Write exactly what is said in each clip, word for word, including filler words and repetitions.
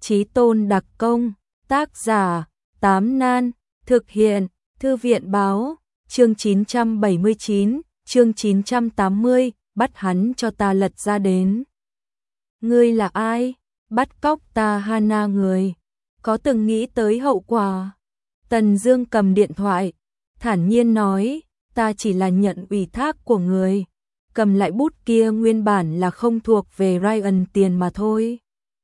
Chí tôn đặc công, tác giả, Tám Nan, thực hiện, Thư viện báo, chương chín trăm bảy mươi chín, chương chín trăm tám mươi, bắt hắn cho ta lật ra đến. Ngươi là ai? Bắt cóc ta Hana người. Có từng nghĩ tới hậu quả? Tần Dương cầm điện thoại, thản nhiên nói, ta chỉ là nhận ủy thác của người. Cầm lại bút kia nguyên bản là không thuộc về Ryan tiền mà thôi.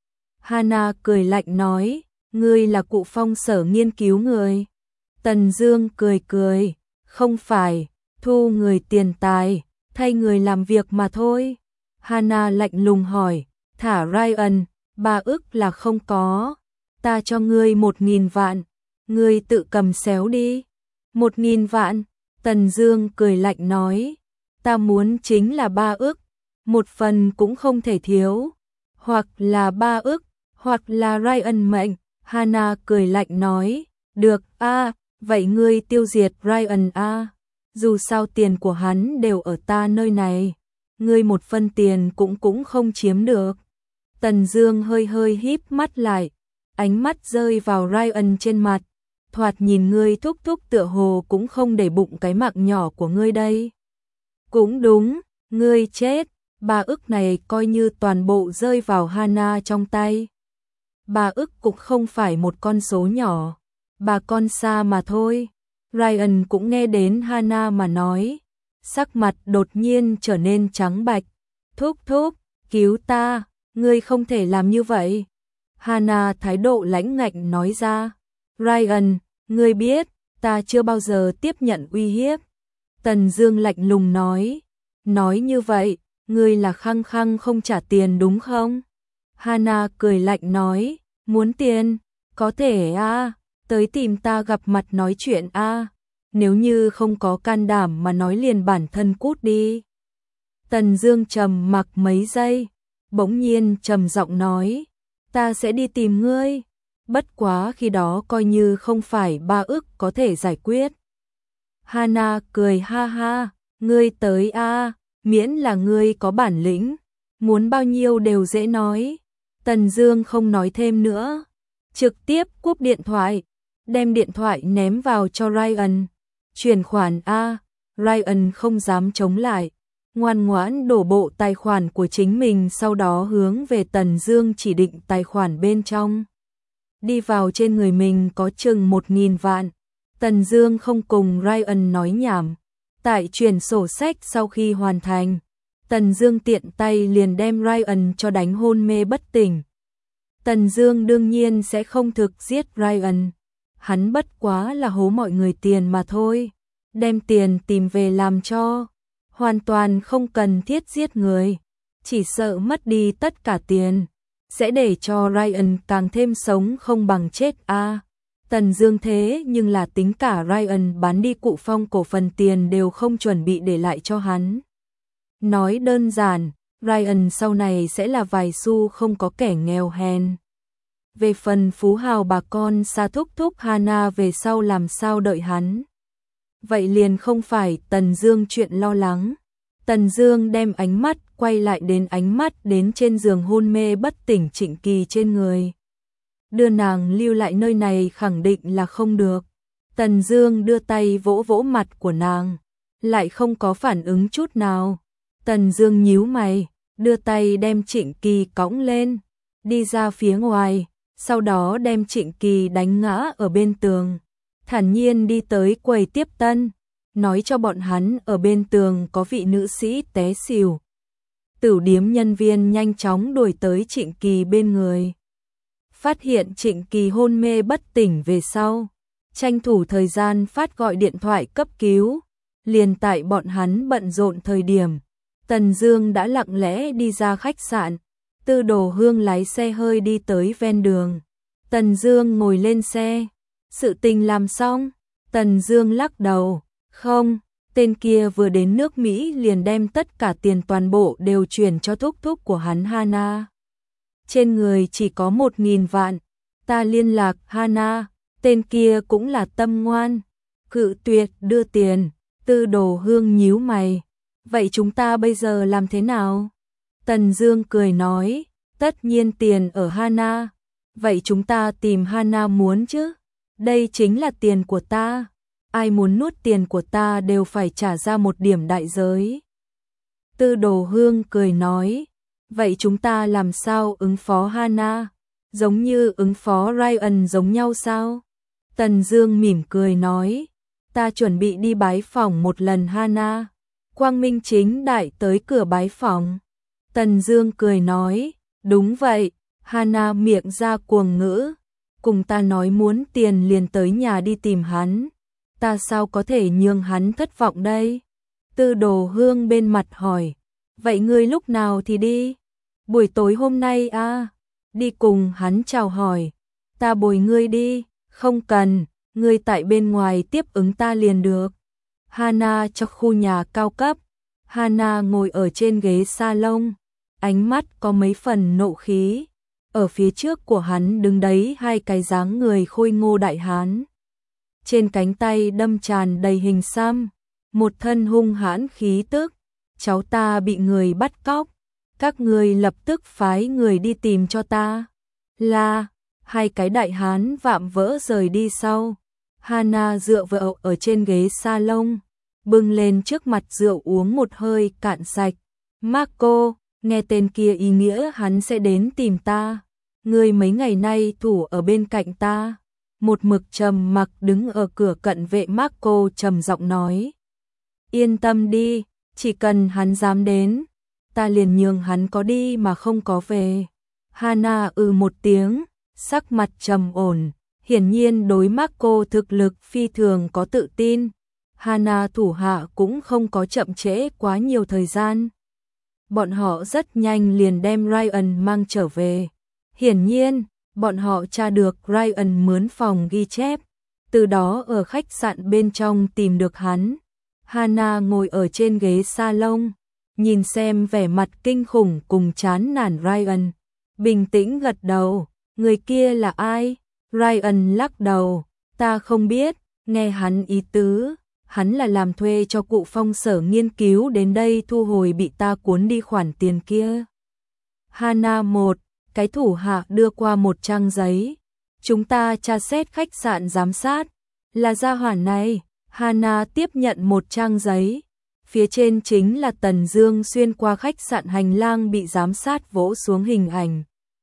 Hana cười lạnh nói, ngươi là Cụ Phong sở nghiên cứu người. Tần Dương cười cười, không phải, thu người tiền tài, thay người làm việc mà thôi. Hana lạnh lùng hỏi, thả Ryan, ba ức là không có, ta cho ngươi một nghìn vạn, ngươi tự cầm xéo đi. Một nghìn vạn, Tần Dương cười lạnh nói, ta muốn chính là ba ức, một phần cũng không thể thiếu, hoặc là ba ức, hoặc là Ryan mệnh. Hana cười lạnh nói, được a, à, vậy ngươi tiêu diệt Ryan a, à. Dù sao tiền của hắn đều ở ta nơi này, ngươi một phân tiền cũng cũng không chiếm được. Tần Dương hơi hơi híp mắt lại, ánh mắt rơi vào Ryan trên mặt, thoạt nhìn ngươi thúc thúc tựa hồ cũng không để bụng cái mạng nhỏ của ngươi đây. Cũng đúng, ngươi chết, ba ức này coi như toàn bộ rơi vào Hana trong tay. Ba ức cũng không phải một con số nhỏ, bà con xa mà thôi. Ryan cũng nghe đến Hana mà nói, sắc mặt đột nhiên trở nên trắng bạch. Thúc thúc, cứu ta, ngươi không thể làm như vậy. Hana thái độ lãnh ngạnh nói ra. Ryan, ngươi biết, ta chưa bao giờ tiếp nhận uy hiếp. Tần Dương lạnh lùng nói, nói như vậy, ngươi là khăng khăng không trả tiền đúng không? Hana cười lạnh nói, muốn tiền, có thể a, à, tới tìm ta gặp mặt nói chuyện a, à. Nếu như không có can đảm mà nói liền bản thân cút đi. Tần Dương trầm mặc mấy giây, bỗng nhiên trầm giọng nói, ta sẽ đi tìm ngươi, bất quá khi đó coi như không phải ba ức có thể giải quyết. Hana cười ha ha, ngươi tới a, à, miễn là ngươi có bản lĩnh, muốn bao nhiêu đều dễ nói. Tần Dương không nói thêm nữa, trực tiếp cúp điện thoại, đem điện thoại ném vào cho Ryan. Chuyển khoản a, Ryan không dám chống lại, ngoan ngoãn đổ bộ tài khoản của chính mình, sau đó hướng về Tần Dương chỉ định tài khoản bên trong. Đi vào trên người mình có chừng một nghìn vạn. Tần Dương không cùng Ryan nói nhảm, tại chuyển sổ sách sau khi hoàn thành, Tần Dương tiện tay liền đem Ryan cho đánh hôn mê bất tỉnh. Tần Dương đương nhiên sẽ không thực giết Ryan, hắn bất quá là hố mọi người tiền mà thôi, đem tiền tìm về làm cho, hoàn toàn không cần thiết giết người, chỉ sợ mất đi tất cả tiền, sẽ để cho Ryan càng thêm sống không bằng chết a. À, Tần Dương thế nhưng là tính cả Ryan bán đi Cụ Phong cổ phần tiền đều không chuẩn bị để lại cho hắn. Nói đơn giản, Ryan sau này sẽ là vài xu không có kẻ nghèo hèn. Về phần phú hào bà con xa thúc thúc Hana về sau làm sao đợi hắn. Vậy liền không phải Tần Dương chuyện lo lắng. Tần Dương đem ánh mắt quay lại đến ánh mắt đến trên giường hôn mê bất tỉnh Trịnh Kỳ trên người. Đưa nàng lưu lại nơi này khẳng định là không được. Tần Dương đưa tay vỗ vỗ mặt của nàng, lại không có phản ứng chút nào. Tần Dương nhíu mày, đưa tay đem Trịnh Kỳ cõng lên, đi ra phía ngoài, sau đó đem Trịnh Kỳ đánh ngã ở bên tường, thản nhiên đi tới quầy tiếp tân, nói cho bọn hắn ở bên tường có vị nữ sĩ té xỉu. Tửu điếm nhân viên nhanh chóng đuổi tới Trịnh Kỳ bên người. Phát hiện Trịnh Kỳ hôn mê bất tỉnh về sau, tranh thủ thời gian phát gọi điện thoại cấp cứu, liền tại bọn hắn bận rộn thời điểm, Tần Dương đã lặng lẽ đi ra khách sạn, Tư Đồ Hương lái xe hơi đi tới ven đường. Tần Dương ngồi lên xe, sự tình làm xong, Tần Dương lắc đầu, không, tên kia vừa đến nước Mỹ liền đem tất cả tiền toàn bộ đều chuyển cho thúc thúc của hắn Hana. Trên người chỉ có một nghìn vạn, ta liên lạc Hana, tên kia cũng là tâm ngoan, cự tuyệt đưa tiền. Tư Đồ Hương nhíu mày, vậy chúng ta bây giờ làm thế nào? Tần Dương cười nói, tất nhiên tiền ở Hana, Vậy chúng ta tìm Hana muốn chứ? Đây chính là tiền của ta. Ai muốn nuốt tiền của ta đều phải trả ra một điểm đại giới. Tư Đồ Hương cười nói, vậy chúng ta làm sao ứng phó Hana? Giống như ứng phó Ryan giống nhau sao? Tần Dương mỉm cười nói, ta chuẩn bị đi bái phỏng một lần Hana. Quang Minh chính đại tới cửa bái phỏng. Tần Dương cười nói, đúng vậy. Hana miệng ra cuồng ngữ, cùng ta nói muốn tiền liền tới nhà đi tìm hắn. Ta sao có thể nhường hắn thất vọng đây? Tư Đồ Hương bên mặt hỏi, vậy ngươi lúc nào thì đi? Buổi tối hôm nay à? Đi cùng hắn chào hỏi. Ta bồi ngươi đi. Không cần, ngươi tại bên ngoài tiếp ứng ta liền được. Hana cho khu nhà cao cấp. Hana ngồi ở trên ghế salon, ánh mắt có mấy phần nộ khí. Ở phía trước của hắn đứng đấy hai cái dáng người khôi ngô đại hán. Trên cánh tay đâm tràn đầy hình xăm, một thân hung hãn khí tức. Cháu ta bị người bắt cóc, các người lập tức phái người đi tìm cho ta. Là, hai cái đại hán vạm vỡ rời đi sau. Hana dựa vào ở trên ghế salon, bưng lên trước mặt rượu uống một hơi cạn sạch. Marco, nghe tên kia ý nghĩa hắn sẽ đến tìm ta. Ngươi mấy ngày nay thủ ở bên cạnh ta. Một mực trầm mặc đứng ở cửa cận vệ Marco trầm giọng nói. Yên tâm đi, chỉ cần hắn dám đến, ta liền nhường hắn có đi mà không có về. Hana ừ một tiếng, sắc mặt trầm ổn, hiển nhiên đối Marco thực lực phi thường có tự tin. Hana thủ hạ cũng không có chậm trễ quá nhiều thời gian. Bọn họ rất nhanh liền đem Ryan mang trở về. Hiển nhiên, bọn họ tra được Ryan mướn phòng ghi chép, từ đó ở khách sạn bên trong tìm được hắn. Hana ngồi ở trên ghế salon, nhìn xem vẻ mặt kinh khủng cùng chán nản Ryan, bình tĩnh gật đầu. Người kia là ai? Ryan lắc đầu, ta không biết. Nghe hắn ý tứ, hắn là làm thuê cho cụ Phong sở nghiên cứu đến đây thu hồi bị ta cuốn đi khoản tiền kia. Hana một, cái thủ hạ đưa qua một trang giấy. Chúng ta tra xét khách sạn giám sát, là gia hỏa này. Hana tiếp nhận một trang giấy, phía trên chính là Tần Dương xuyên qua khách sạn hành lang bị giám sát vỗ xuống hình ảnh.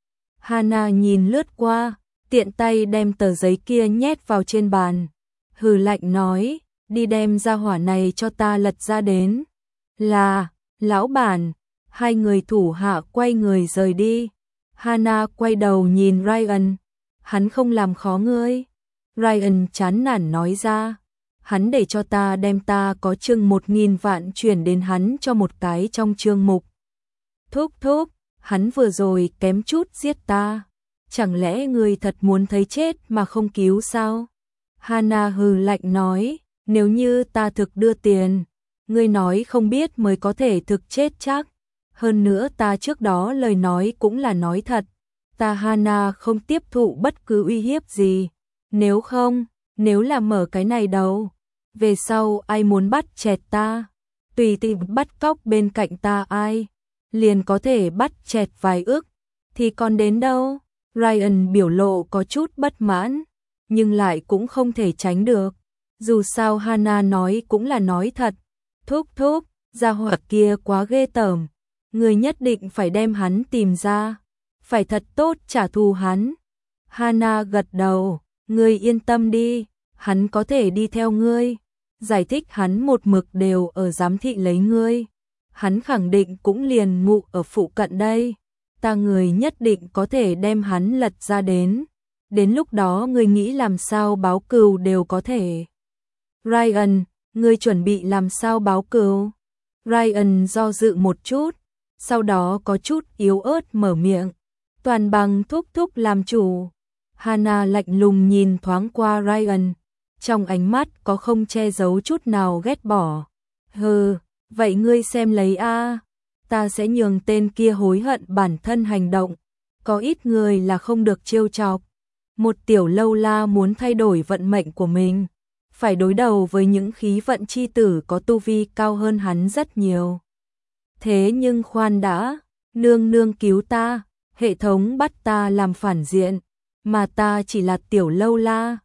Hana nhìn lướt qua, tiện tay đem tờ giấy kia nhét vào trên bàn, hừ lạnh nói, đi đem gia hỏa này cho ta lật ra đến. Là, lão bản. Hai người thủ hạ quay người rời đi. Hana quay đầu nhìn Ryan, hắn không làm khó ngươi. Ryan chán nản nói ra, hắn để cho ta đem ta có chừng một nghìn vạn chuyển đến hắn cho một cái trong chương mục. Thúc thúc, hắn vừa rồi kém chút giết ta. Chẳng lẽ ngươi thật muốn thấy chết mà không cứu sao? Hana hừ lạnh nói, nếu như ta thực đưa tiền, ngươi nói không biết mới có thể thực chết chắc. Hơn nữa ta trước đó lời nói cũng là nói thật. Ta Hana không tiếp thụ bất cứ uy hiếp gì. Nếu không, nếu là mở cái này đầu, về sau ai muốn bắt chẹt ta, tùy tiện bắt cóc bên cạnh ta ai, liền có thể bắt chẹt vài ức, thì còn đến đâu? Ryan biểu lộ có chút bất mãn, nhưng lại cũng không thể tránh được. Dù sao Hana nói cũng là nói thật. Thúc thúc, gia hỏa kia quá ghê tởm, người nhất định phải đem hắn tìm ra, phải thật tốt trả thù hắn. Hana gật đầu, ngươi yên tâm đi, hắn có thể đi theo ngươi. Giải thích hắn một mực đều ở giám thị lấy ngươi. Hắn khẳng định cũng liền ngụ ở phụ cận đây. Ta người nhất định có thể đem hắn lật ra đến. Đến lúc đó ngươi nghĩ làm sao báo cừu đều có thể. Ryan, ngươi chuẩn bị làm sao báo cừu? Ryan do dự một chút, sau đó có chút yếu ớt mở miệng. Toàn bằng thúc thúc làm chủ. Hana lạnh lùng nhìn thoáng qua Ryan, trong ánh mắt có không che giấu chút nào ghét bỏ. Hừ, vậy ngươi xem lấy a, ta sẽ nhường tên kia hối hận bản thân hành động. Có ít người là không được trêu chọc. Một tiểu lâu la muốn thay đổi vận mệnh của mình, phải đối đầu với những khí vận chi tử có tu vi cao hơn hắn rất nhiều. Thế nhưng khoan đã, nương nương cứu ta, hệ thống bắt ta làm phản diện, mà ta chỉ là tiểu lâu la.